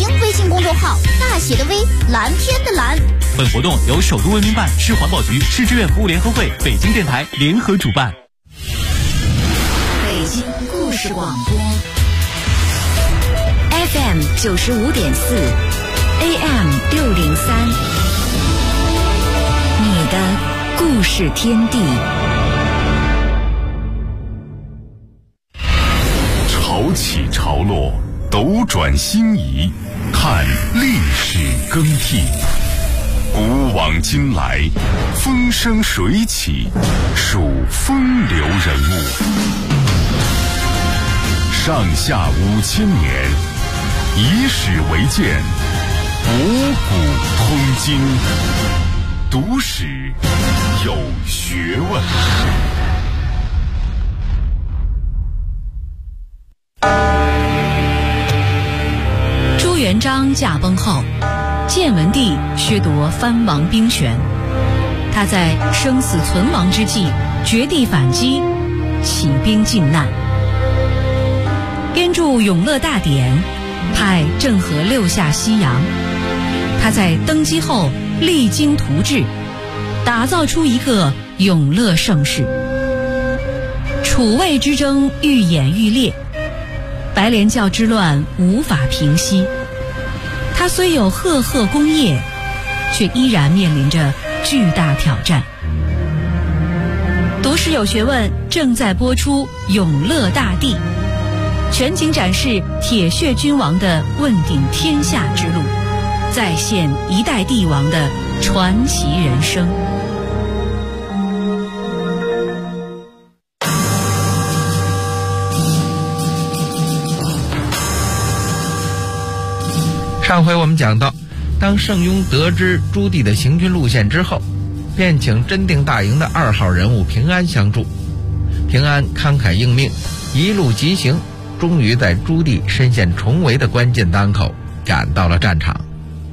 微信公众号，大写的 V， 蓝天的蓝。 本活动由首都文明办、市环保局、市志愿服务联合会、北京电台联合主办。 北京故事广播 FM 95.4 AM 603，你的故事天地。 潮起潮落，斗转星移，看历史更替。古往今来，风生水起，数风流人物。上下5000年，以史为鉴，博古通今，读史有学问。 朱元璋驾崩后，建文帝削夺藩王兵权，他在生死存亡之际绝地反击，起兵靖难，编著《永乐大典》，派郑和6下西洋。他在登基后励精图治，打造出一个永乐盛世。楚魏之争愈演愈烈，白莲教之乱无法平息。他虽有赫赫功业，却依然面临着巨大挑战。读史有学问正在播出《永乐大帝》，全景展示铁血君王的问鼎天下之路，再现一代帝王的传奇人生。 上回我们讲到，当盛庸得知朱棣的行军路线之后，便请真定大营的2号人物平安相助。平安慷慨应命，一路疾行，终于在朱棣身陷重围的关键当口赶到了战场。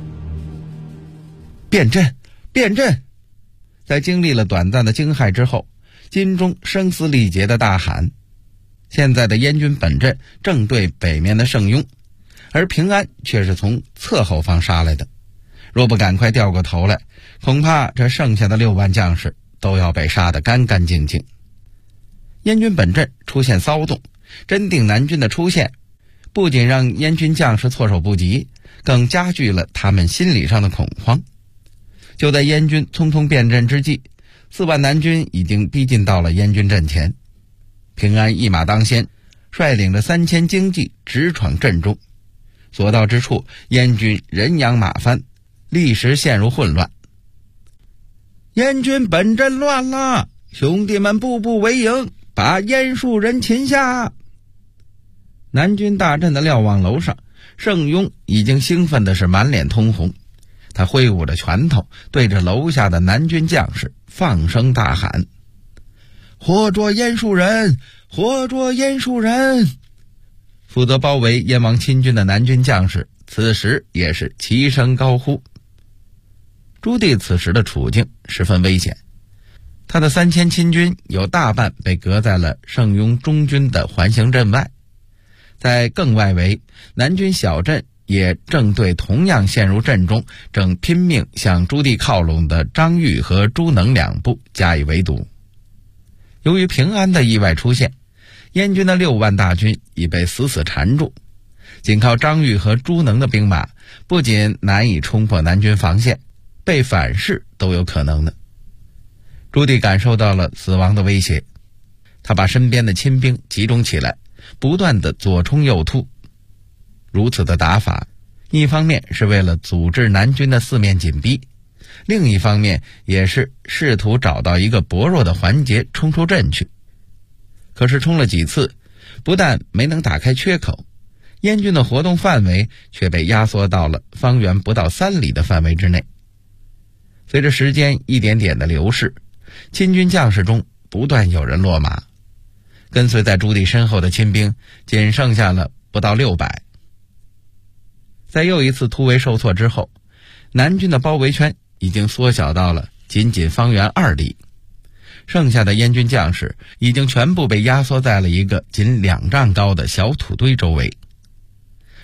变阵，变阵！在经历了短暂的惊骇之后，金钟声嘶力竭地大喊：现在的燕军本阵正对北面的盛庸，而平安却是从侧后方杀来的，若不赶快掉过头来，恐怕这剩下的6万将士都要被杀得干干净净。燕军本阵出现骚动，真定南军的出现不仅让燕军将士措手不及，更加剧了他们心理上的恐慌。就在燕军匆匆变阵之际，4万南军已经逼近到了燕军阵前。平安一马当先，率领着3000精骑直闯阵中，所到之处，燕军人仰马翻，立时陷入混乱。燕军本阵乱了，兄弟们步步为营，把燕树人擒下。南军大阵的瞭望楼上，盛庸已经兴奋的是满脸通红，他挥舞着拳头，对着楼下的南军将士放声大喊：活捉燕树人，活捉燕树人！负责包围燕王亲军的南军将士此时也是齐声高呼。朱棣此时的处境十分危险，他的3000亲军有大半被隔在了盛庸中军的环形阵外，在更外围，南军小阵也正对同样陷入阵中，正拼命向朱棣靠拢的张玉和朱能2部加以围堵。由于平安的意外出现，燕军的6万大军已被死死缠住，仅靠张玉和朱能的兵马不仅难以冲破南军防线，被反噬都有可能的。朱棣感受到了死亡的威胁，他把身边的亲兵集中起来，不断的左冲右突。如此的打法，一方面是为了阻止南军的四面紧逼，另一方面也是试图找到一个薄弱的环节冲出阵去。可是冲了几次，不但没能打开缺口，燕军的活动范围却被压缩到了方圆不到3里的范围之内。随着时间一点点的流逝，亲军将士中不断有人落马，跟随在朱棣身后的亲兵仅剩下了不到600。在又一次突围受挫之后，南军的包围圈已经缩小到了仅方圆2里，剩下的燕军将士已经全部被压缩在了一个仅2丈高的小土堆周围。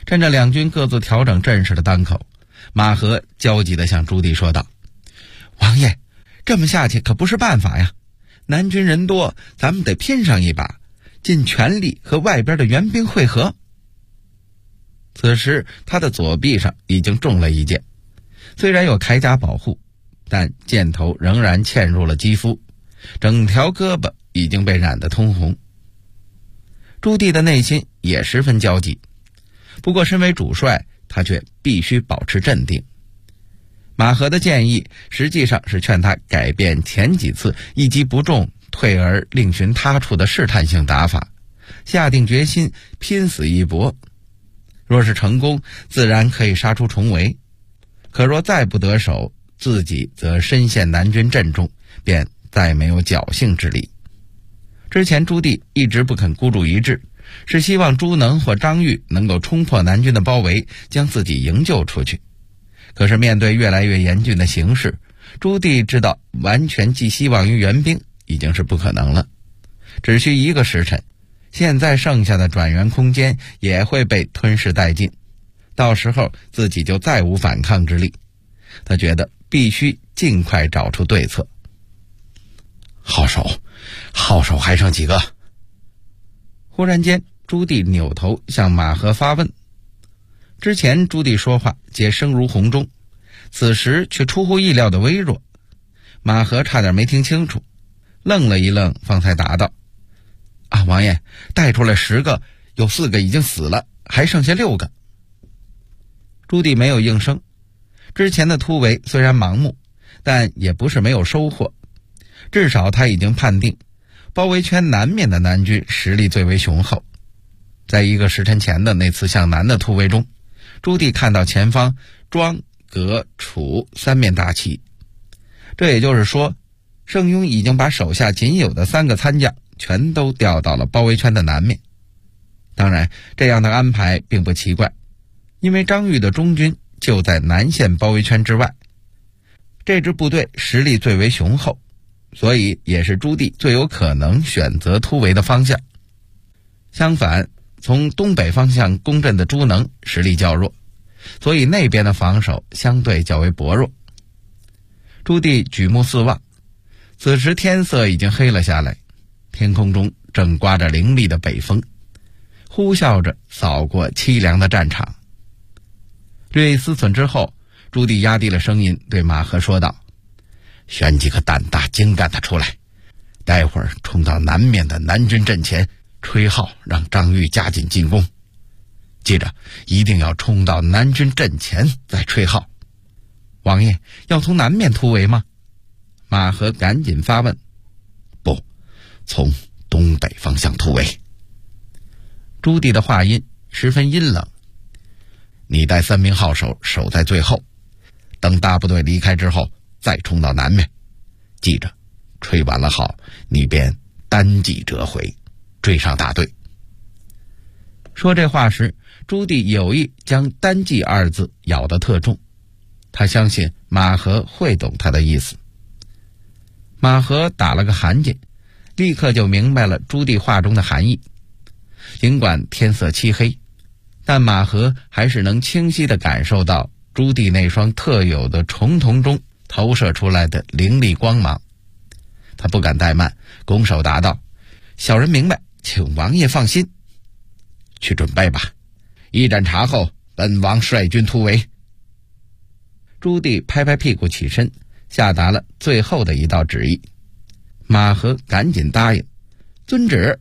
趁着两军各自调整阵势的当口，马和焦急地向朱棣说道：王爷，这么下去可不是办法呀，南军人多，咱们得拼上一把，尽全力和外边的援兵会合。此时他的左臂上已经中了一箭，虽然有铠甲保护，但箭头仍然嵌入了肌肤，整条胳膊已经被染得通红。朱棣的内心也十分焦急，不过身为主帅，他却必须保持镇定。马和的建议实际上是劝他改变前几次一击不中退而另寻他处的试探性打法，下定决心拼死一搏。若是成功，自然可以杀出重围，可若再不得手，自己则深陷南军阵中，便再没有侥幸之力。之前朱棣一直不肯孤注一掷，是希望朱能或张玉能够冲破南军的包围，将自己营救出去。可是面对越来越严峻的形势，朱棣知道完全寄希望于援兵已经是不可能了，只需一个时辰，现在剩下的转援空间也会被吞噬殆尽，到时候自己就再无反抗之力。他觉得必须尽快找出对策。号手还剩几个？忽然间，朱棣扭头向马和发问。之前朱棣说话皆声如洪钟，此时却出乎意料的微弱。马和差点没听清楚，愣了一愣，方才答道：王爷，带出来10个，有4个已经死了，还剩下6个。朱棣没有应声。之前的突围虽然盲目，但也不是没有收获，至少他已经判定包围圈南面的南军实力最为雄厚。在一个时辰前的那次向南的突围中，朱棣看到前方庄、葛、楚3面大旗，这也就是说，盛庸已经把手下仅有的3个参将全都调到了包围圈的南面。当然，这样的安排并不奇怪，因为张玉的中军就在南线包围圈之外，这支部队实力最为雄厚，所以也是朱棣最有可能选择突围的方向。相反，从东北方向攻阵的朱能实力较弱，所以那边的防守相对较为薄弱。朱棣举目四望，此时天色已经黑了下来，天空中正刮着凌厉的北风，呼啸着扫过凄凉的战场。略一思忖之后，朱棣压低了声音对马和说道：选几个胆大精干的出来，待会儿冲到南面的南军阵前吹号，让张玉加紧进攻，接着一定要冲到南军阵前再吹号。王爷，要从南面突围吗？马和赶紧发问。不，从东北方向突围。朱棣的话音十分阴冷。你带3名号手守在最后，等大部队离开之后再冲到南面，记着吹完了号，你便单骑折回，追上大队。说这话时，朱棣有意将单骑2字咬得特重，他相信马和会懂他的意思。马和打了个寒噤，立刻就明白了朱棣话中的含义。尽管天色漆黑，但马和还是能清晰地感受到朱棣那双特有的重瞳中投射出来的凌厉光芒。他不敢怠慢，拱手答道：小人明白，请王爷放心。去准备吧，一盏茶后，本王率军突围。朱棣拍拍屁股起身，下达了最后的一道旨意。马和赶紧答应：遵旨。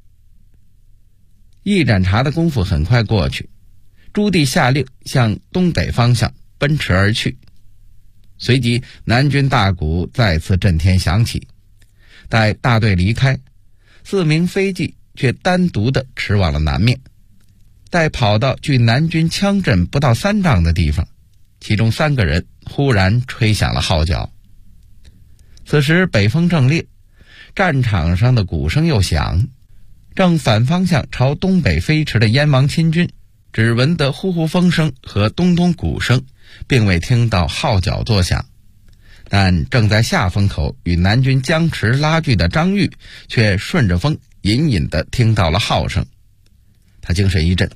一盏茶的功夫很快过去，朱棣下令向东北方向奔驰而去。随即南军大鼓再次震天响起，待大队离开，4名飞骑却单独地驰往了南面。待跑到距南军枪阵不到3丈的地方，其中3个人忽然吹响了号角。此时北风正烈，战场上的鼓声又响，正反方向朝东北飞驰的燕王亲军只闻得呼呼风声和咚咚鼓声，并未听到号角作响。但正在下风口与南军僵持拉锯的张玉却顺着风隐隐地听到了号声。他精神一振，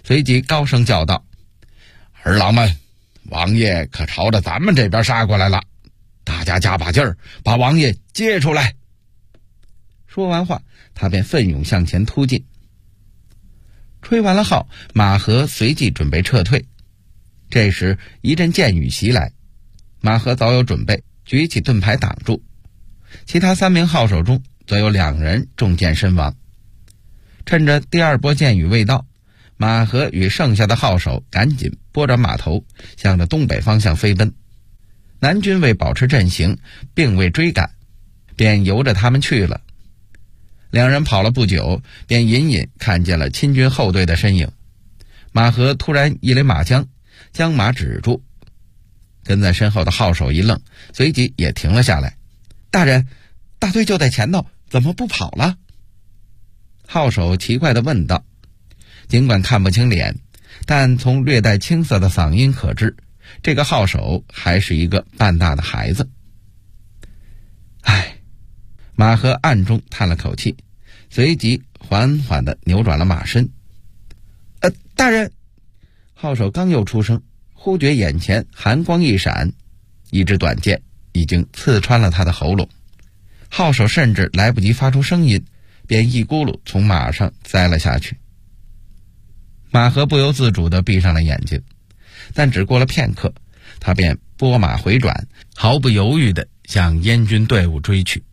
随即高声叫道：“儿郎们，王爷可朝着咱们这边杀过来了，大家加把劲儿，把王爷接出来。”说完话，他便奋勇向前突进。吹完了号，马和随即准备撤退。这时一阵箭雨袭来，马和早有准备，举起盾牌挡住。其他3名号手中则有2人中箭身亡。趁着第2波箭雨未到，马和与剩下的号手赶紧拨转马头，向着东北方向飞奔。南军为保持阵型，并未追赶，便由着他们去了。2人跑了不久，便隐隐看见了亲军后队的身影。马和突然一勒马缰，将马止住。跟在身后的号手一愣，随即也停了下来。大人，大队就在前头，怎么不跑了？号手奇怪地问道。尽管看不清脸，但从略带青涩的嗓音可知，这个号手还是一个半大的孩子。唉，马和暗中叹了口气，随即缓缓地扭转了马身。大人！号手刚又出声，忽觉眼前寒光一闪，一支短剑已经刺穿了他的喉咙。号手甚至来不及发出声音，便一咕噜从马上栽了下去。马和不由自主地闭上了眼睛，但只过了片刻，他便拨马回转，毫不犹豫地向燕军队伍追去。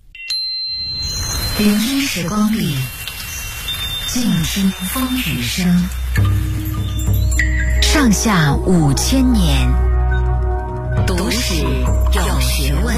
聆听时光里，静听风雨声。上下5000年，读史有学问。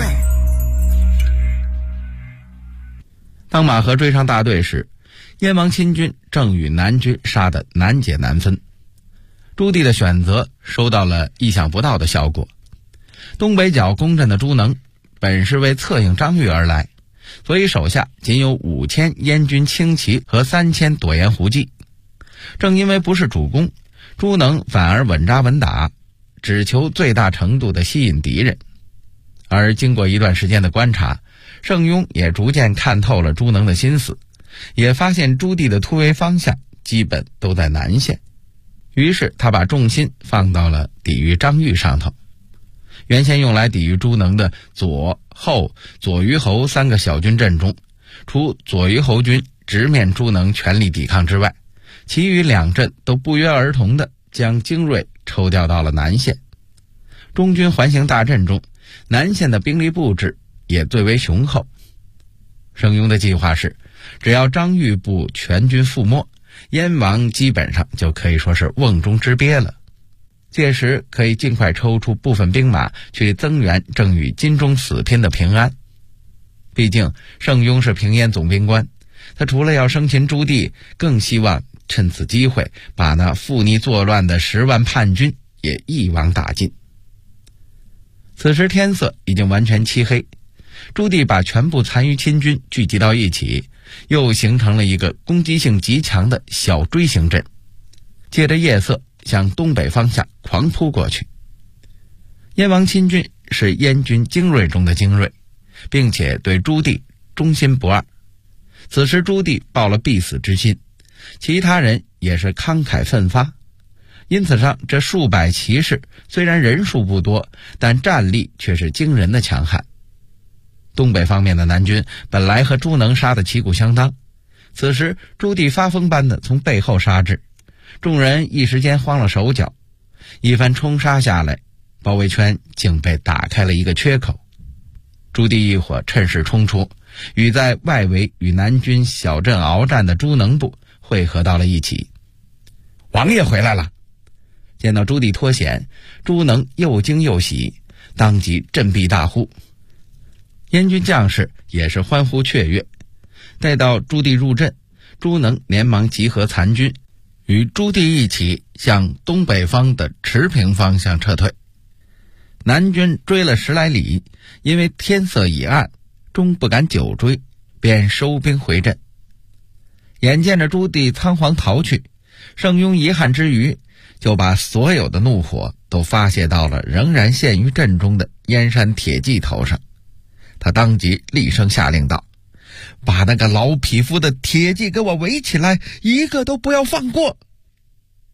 当马和追上大队时，燕王亲军正与南军杀得难解难分。朱棣的选择收到了意想不到的效果。东北角攻镇的朱能本是为策应张玉而来，所以手下仅有5000燕军轻骑和3000躲盐胡骑。正因为不是主攻，朱能反而稳扎稳打，只求最大程度地吸引敌人。而经过一段时间的观察，盛庸也逐渐看透了朱能的心思，也发现朱棣的突围方向基本都在南线，于是他把重心放到了抵御张玉上头。原先用来抵御朱能的左、后、左虞侯3个小军阵中，除左虞侯军直面朱能全力抵抗之外，其余2阵都不约而同地将精锐抽调到了南线。中军环形大阵中，南线的兵力布置也最为雄厚。盛庸的计划是，只要张玉部全军覆没，燕王基本上就可以说是瓮中之鳖了。届时可以尽快抽出部分兵马去增援正与金钟死拼的平安。毕竟盛庸是平燕总兵官，他除了要生擒朱棣，更希望趁此机会把那附逆作乱的10万叛军也一网打尽。此时天色已经完全漆黑，朱棣把全部残余亲军聚集到一起，又形成了一个攻击性极强的小锥形阵，借着夜色向东北方向狂扑过去。燕王亲军是燕军精锐中的精锐，并且对朱棣忠心不二。此时朱棣抱了必死之心，其他人也是慷慨奋发，因此上这数百骑士虽然人数不多，但战力却是惊人的强悍。东北方面的南军本来和朱能杀得旗鼓相当，此时朱棣发疯般的从背后杀至，众人一时间慌了手脚，一番冲杀下来，包围圈竟被打开了一个缺口。朱棣一伙趁势冲出，与在外围与南军小阵鏖战的朱能部汇合到了一起。王爷回来了！见到朱棣脱险，朱能又惊又喜，当即振臂大呼。燕军将士也是欢呼雀跃。待到朱棣入阵，朱能连忙集合残军，与朱棣一起向东北方的池平方向撤退。南军追了10来里，因为天色已暗，终不敢久追，便收兵回阵。眼见着朱棣仓皇逃去，盛庸遗憾之余，就把所有的怒火都发泄到了仍然陷于阵中的燕山铁骑头上。他当即厉声下令道：“把那个老匹夫的铁骑给我围起来，一个都不要放过！”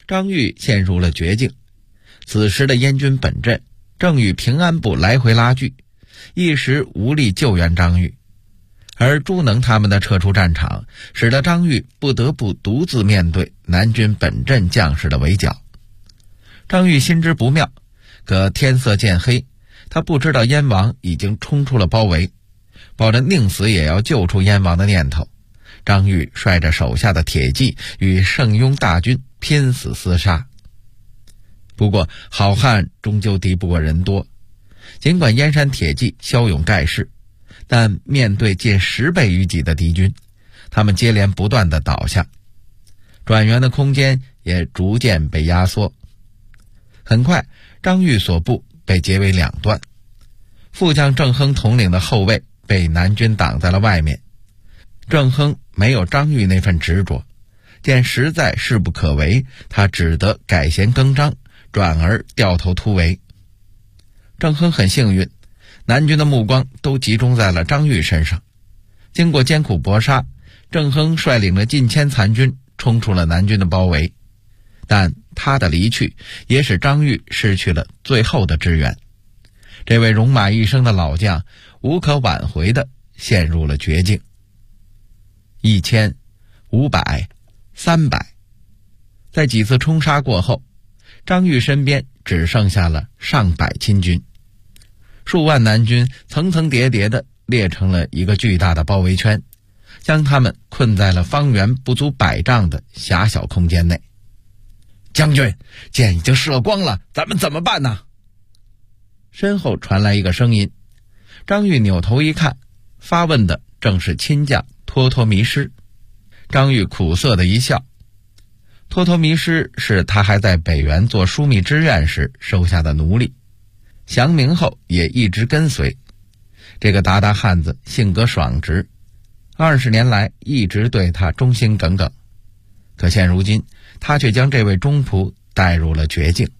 张玉陷入了绝境。此时的燕军本阵正与平安部来回拉锯，一时无力救援张玉。而朱能他们的撤出战场，使得张玉不得不独自面对南军本阵将士的围剿。张玉心知不妙，可天色渐黑，他不知道燕王已经冲出了包围，抱着宁死也要救出燕王的念头，张玉率着手下的铁骑与盛庸大军拼死厮杀。不过好汉终究敌不过人多，尽管燕山铁骑骁勇盖世，但面对近10倍于己的敌军，他们接连不断地倒下，转援的空间也逐渐被压缩。很快，张玉所部被截为2段，副将郑亨统领的后卫被南军挡在了外面。郑亨没有张玉那份执着，见实在势不可为，他只得改弦更张，转而掉头突围。郑亨很幸运，南军的目光都集中在了张玉身上。经过艰苦搏杀，郑亨率领了近千残军冲出了南军的包围，但他的离去也使张玉失去了最后的支援。这位戎马一生的老将无可挽回地陷入了绝境。1000、500、300，在几次冲杀过后，张玉身边只剩下了上百亲军，数万南军层层叠叠地列成了一个巨大的包围圈，将他们困在了方圆不足100丈的狭小空间内。将军，箭已经射光了，咱们怎么办呢？身后传来一个声音，张玉扭头一看，发问的正是亲将托托弥师。张玉苦涩的一笑，托托弥师是他还在北原做枢密之院时收下的奴隶，降明后也一直跟随。这个鞑靼汉子性格爽直，20年来一直对他忠心耿耿。可现如今，他却将这位忠仆带入了绝境。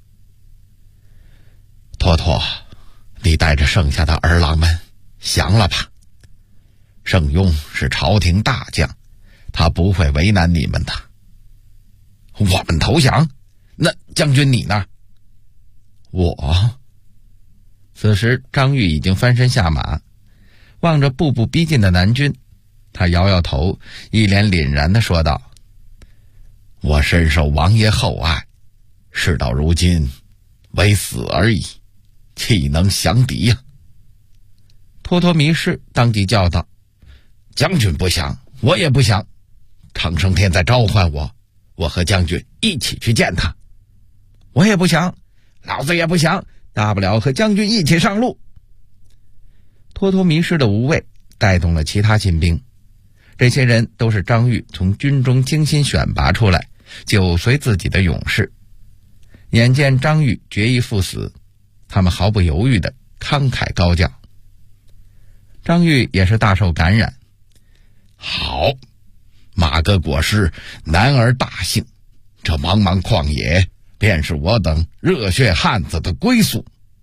托托，你带着剩下的儿郎们降了吧。盛庸是朝廷大将，他不会为难你们的。我们投降？那将军你呢？我。此时张玉已经翻身下马，望着步步逼近的南军，他摇摇头，一脸凛然地说道：我深受王爷厚爱，事到如今唯死而已，岂能降敌呀？托托弥师当即叫道：将军不降，我也不降。长生天在召唤我，我和将军一起去见他。我也不降，老子也不降，大不了和将军一起上路。托托弥师的无畏带动了其他亲兵，这些人都是张玉从军中精心选拔出来，久随自己的勇士。眼见张玉决意赴死，他们毫不犹豫地慷慨高叫。张玉也是大受感染。好，马革裹尸，男儿大幸，这茫茫旷野便是我等热血汉子的归宿。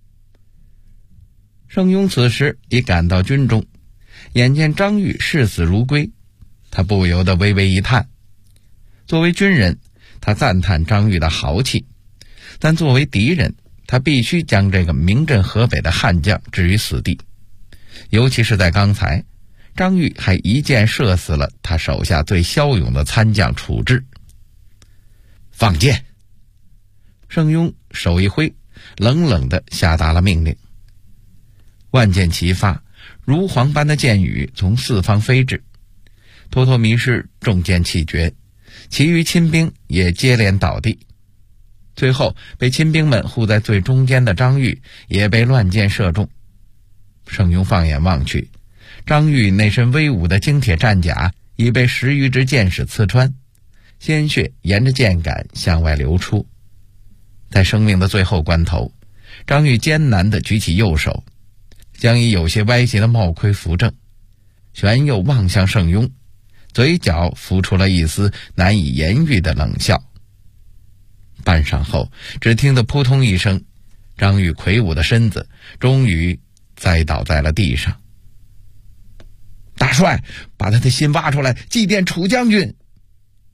盛庸此时已赶到军中，眼见张玉视死如归，他不由得微微一叹。作为军人，他赞叹张玉的豪气，但作为敌人，他必须将这个名震河北的悍将置于死地。尤其是在刚才，张玉还一箭射死了他手下最骁勇的参将楚志。放箭！盛庸手一挥，冷冷地下达了命令。万箭齐发，如簧般的箭雨从四方飞至。托托弥师中箭气绝，其余亲兵也接连倒地。最后被亲兵们护在最中间的张玉也被乱箭射中。盛庸放眼望去，张玉那身威武的精铁战甲已被10余支箭矢刺穿，鲜血沿着箭杆向外流出。在生命的最后关头，张玉艰难地举起右手，将已有些歪斜的帽盔扶正，旋右望向盛庸，嘴角浮出了一丝难以言喻的冷笑。半晌后，只听得扑通一声，张玉魁梧的身子终于栽倒在了地上。大帅，把他的心挖出来祭奠楚将军！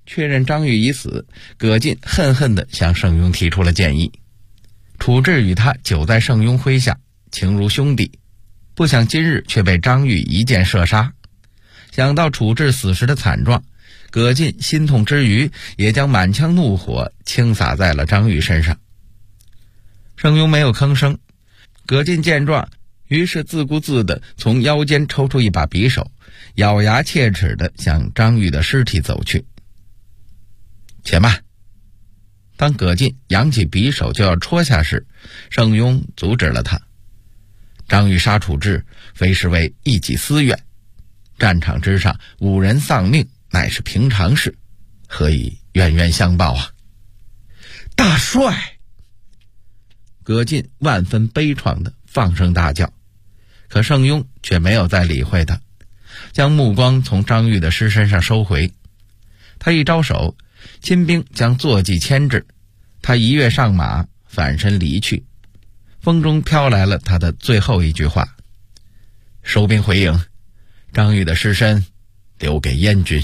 确认张玉已死，葛进恨恨地向盛庸提出了建议。处置与他久在盛庸麾下，情如兄弟，不想今日却被张玉一箭射杀。想到处置死时的惨状，葛进心痛之余，也将满腔怒火倾洒在了张玉身上。盛庸没有吭声，葛进见状，于是自顾自地从腰间抽出一把匕首，咬牙切齿地向张玉的尸体走去。且慢！当葛进扬起匕首就要戳下时，盛庸阻止了他。张玉杀处置，非是为一己私怨，战场之上5人丧命乃是平常事，何以冤冤相报啊？大帅！葛进万分悲怆地放声大叫，可盛庸却没有再理会他，将目光从张玉的尸身上收回。他一招手，亲兵将坐骑牵制，他一跃上马，反身离去。风中飘来了他的最后一句话：收兵回营，张玉的尸身留给燕军。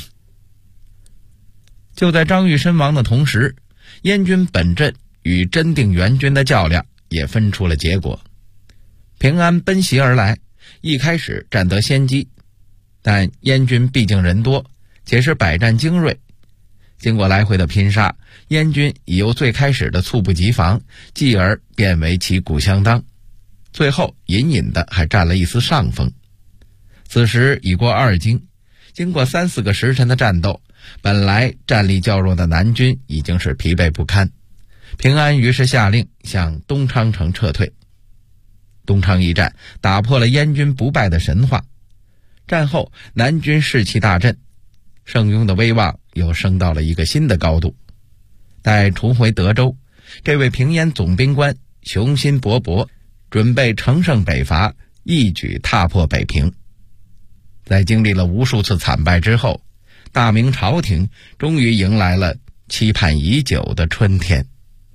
就在张玉身亡的同时，燕军本阵与真定援军的较量也分出了结果。平安奔袭而来，一开始占得先机，但燕军毕竟人多，且是百战精锐，经过来回的拼杀，燕军已由最开始的猝不及防，继而变为旗鼓相当，最后隐隐的还占了一丝上风。此时已过2更，经过3-4个时辰的战斗，本来战力较弱的南军已经是疲惫不堪。平安于是下令向东昌城撤退。东昌一战打破了燕军不败的神话，战后南军士气大振，盛庸的威望又升到了一个新的高度。待重回德州，这位平燕总兵官雄心勃勃，准备乘胜北伐，一举踏破北平。在经历了无数次惨败之后，大明朝廷终于迎来了期盼已久的春天。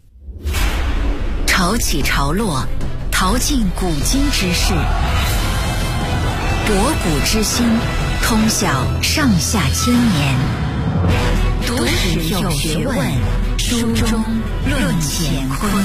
潮起潮落，淘尽古今之事，博古之心，通晓上下千年。读史有学问，书中论乾坤。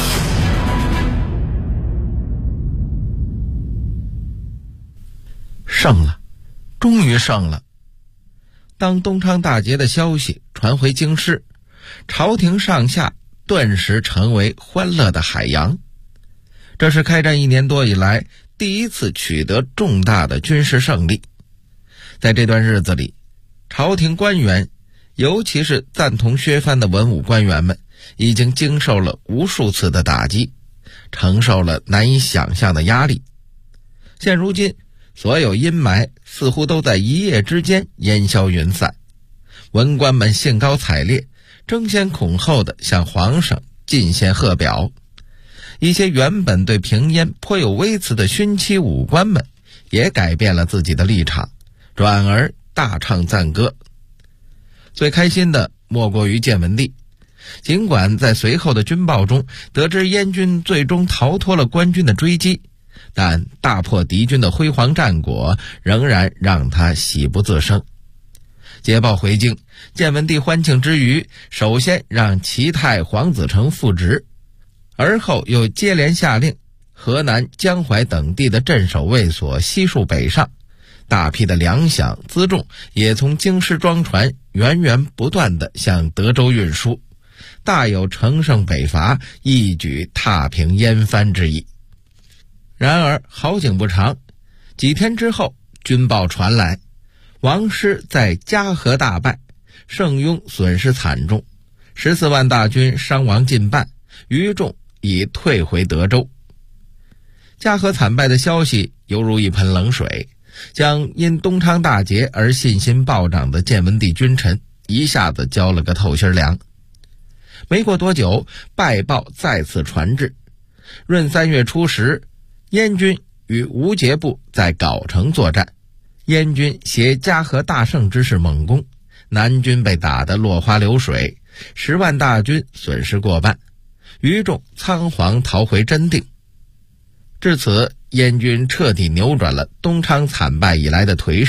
胜了，终于胜了。当东昌大捷的消息传回京师，朝廷上下顿时成为欢乐的海洋。这是开战1年多以来第一次取得重大的军事胜利。在这段日子里，朝廷官员，尤其是赞同削藩的文武官员们，已经经受了无数次的打击，承受了难以想象的压力。现如今，所有阴霾似乎都在一夜之间烟消云散，文官们兴高采烈，争先恐后地向皇上进献贺表。一些原本对平燕颇有微词的勋戚武官们也改变了自己的立场，转而大唱赞歌。最开心的莫过于建文帝，尽管在随后的军报中得知燕军最终逃脱了官军的追击，但大破敌军的辉煌战果仍然让他喜不自胜。捷报回京，建文帝欢庆之余，首先让齐泰、黄子成复职，而后又接连下令河南、江淮等地的镇守卫所悉数北上，大批的粮饷辎重也从京师装船源源不断地向德州运输，大有乘胜北伐，一举踏平燕藩之意。然而好景不长，几天之后，军报传来，王师在嘉禾大败，盛庸损失惨重，14万大军伤亡近半，余众已退回德州。嘉禾惨败的消息犹如一盆冷水，将因东昌大捷而信心暴涨的建文帝君臣一下子浇了个透心凉。没过多久，败报再次传至。闰3月初时，燕军与吴节部在藁城作战，燕军携嘉禾大胜之势猛攻，南军被打得落花流水，10万大军损失过半，余众仓皇逃回真定。至此，燕军彻底扭转了东昌惨败以来的颓势，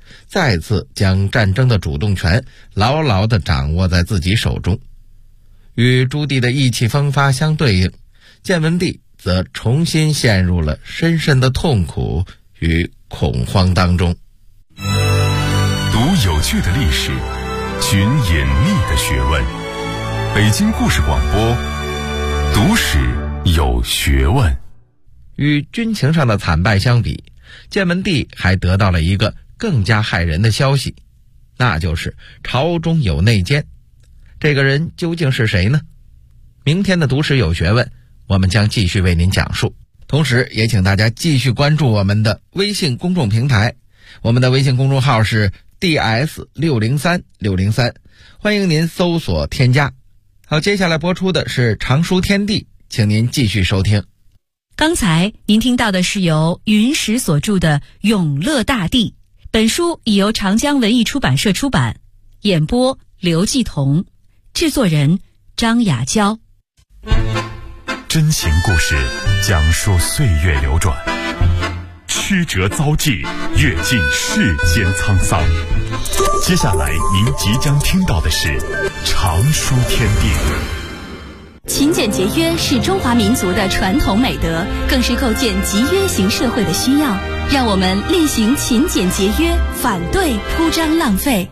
再次将战争的主动权牢牢地掌握在自己手中。与朱棣的意气风发相对应，建文帝则重新陷入了深深的痛苦与恐慌当中。 读有趣的历史，寻隐秘的学问。北京故事广播，读史有学问。 与军情上的惨败相比，建文帝还得到了一个更加骇人的消息，那就是朝中有内奸。这个人究竟是谁呢？明天的读史有学问，我们将继续为您讲述。同时也请大家继续关注我们的微信公众平台，我们的微信公众号是 DS603603，欢迎您搜索添加。好，接下来播出的是常书天地，请您继续收听。 刚才您听到的是由云石所著的《永乐大帝》，本书已由长江文艺出版社出版，演播刘继彤，制作人张雅娇。 真情故事讲述岁月流转，曲折遭际，阅尽世间沧桑。接下来您即将听到的是常书天地。 勤俭节约是中华民族的传统美德，更是构建集约型社会的需要。让我们厉行勤俭节约，反对铺张浪费。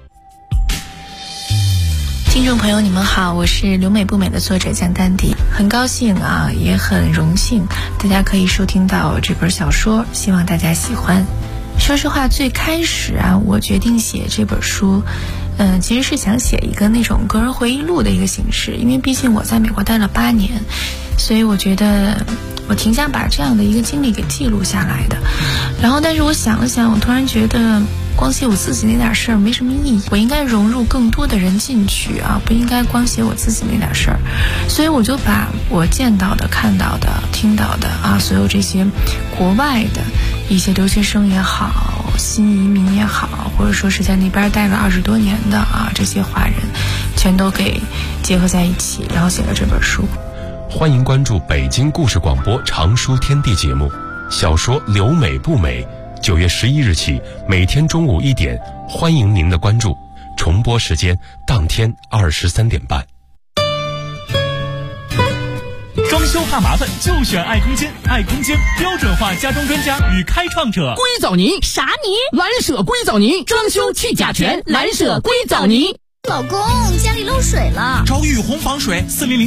听众朋友你们好，我是留美不美的作者江丹迪，很高兴也很荣幸大家可以收听到这本小说，希望大家喜欢。说实话，最开始我决定写这本书其实是想写一个那种个人回忆录的一个形式，因为毕竟我在美国待了8年，所以我觉得我挺想把这样的一个经历给记录下来的。然后但是我想了想，我突然觉得光写我自己那点事儿没什么意义，我应该融入更多的人进去不应该光写我自己那点事儿。所以我就把我见到的、看到的、听到的所有这些国外的一些留学生也好，新移民也好，或者说是在那边待了20多年的这些华人，全都给结合在一起，然后写了这本书。 欢迎关注北京故事广播常书天地节目，小说留美不美，9月11日起每天中午1点，欢迎您的关注，重播时间当天23点半。 装修怕麻烦就选爱空间，爱空间标准化家装专家与开创者。 硅藻泥啥泥？ 蓝舍硅藻泥，装修去甲醛，蓝舍硅藻泥。 老公，家里漏水了， 找雨虹防水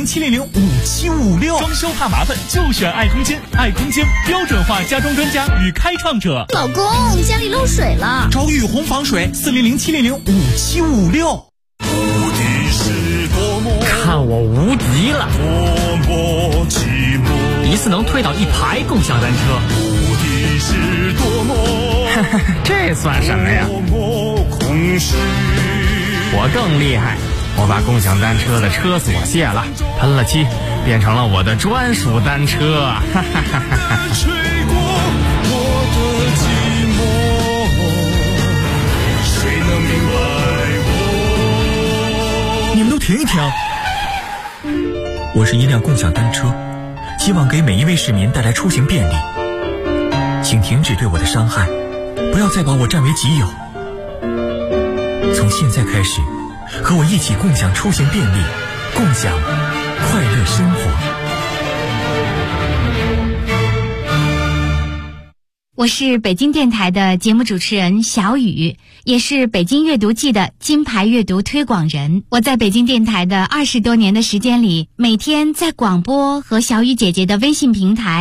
400-700-5756。装修怕麻烦就选爱空间，爱空间标准化家装专家与开创者。 老公，家里漏水了， 找雨虹防水400-700-5756。无敌是多么， 看我无敌了！ 多么寂寞， 一次能推倒1排共享单车。 无敌是多么， 这算什么呀？ 多么空虚。 我更厉害，我把共享单车的车锁卸了，喷了漆，变成了我的专属单车。哈哈哈哈哈！ 吹过我的寂寞，谁能明白我？ 你们都停一停！我是一辆共享单车，希望给每一位市民带来出行便利。请停止对我的伤害，不要再把我占为己有。从现在开始，和我一起共享出行便利，共享快乐生活。 我是北京电台的节目主持人小雨，也是北京阅读季的金牌阅读推广人。我在北京电台的20多年的时间里，每天在广播和小雨姐姐的微信平台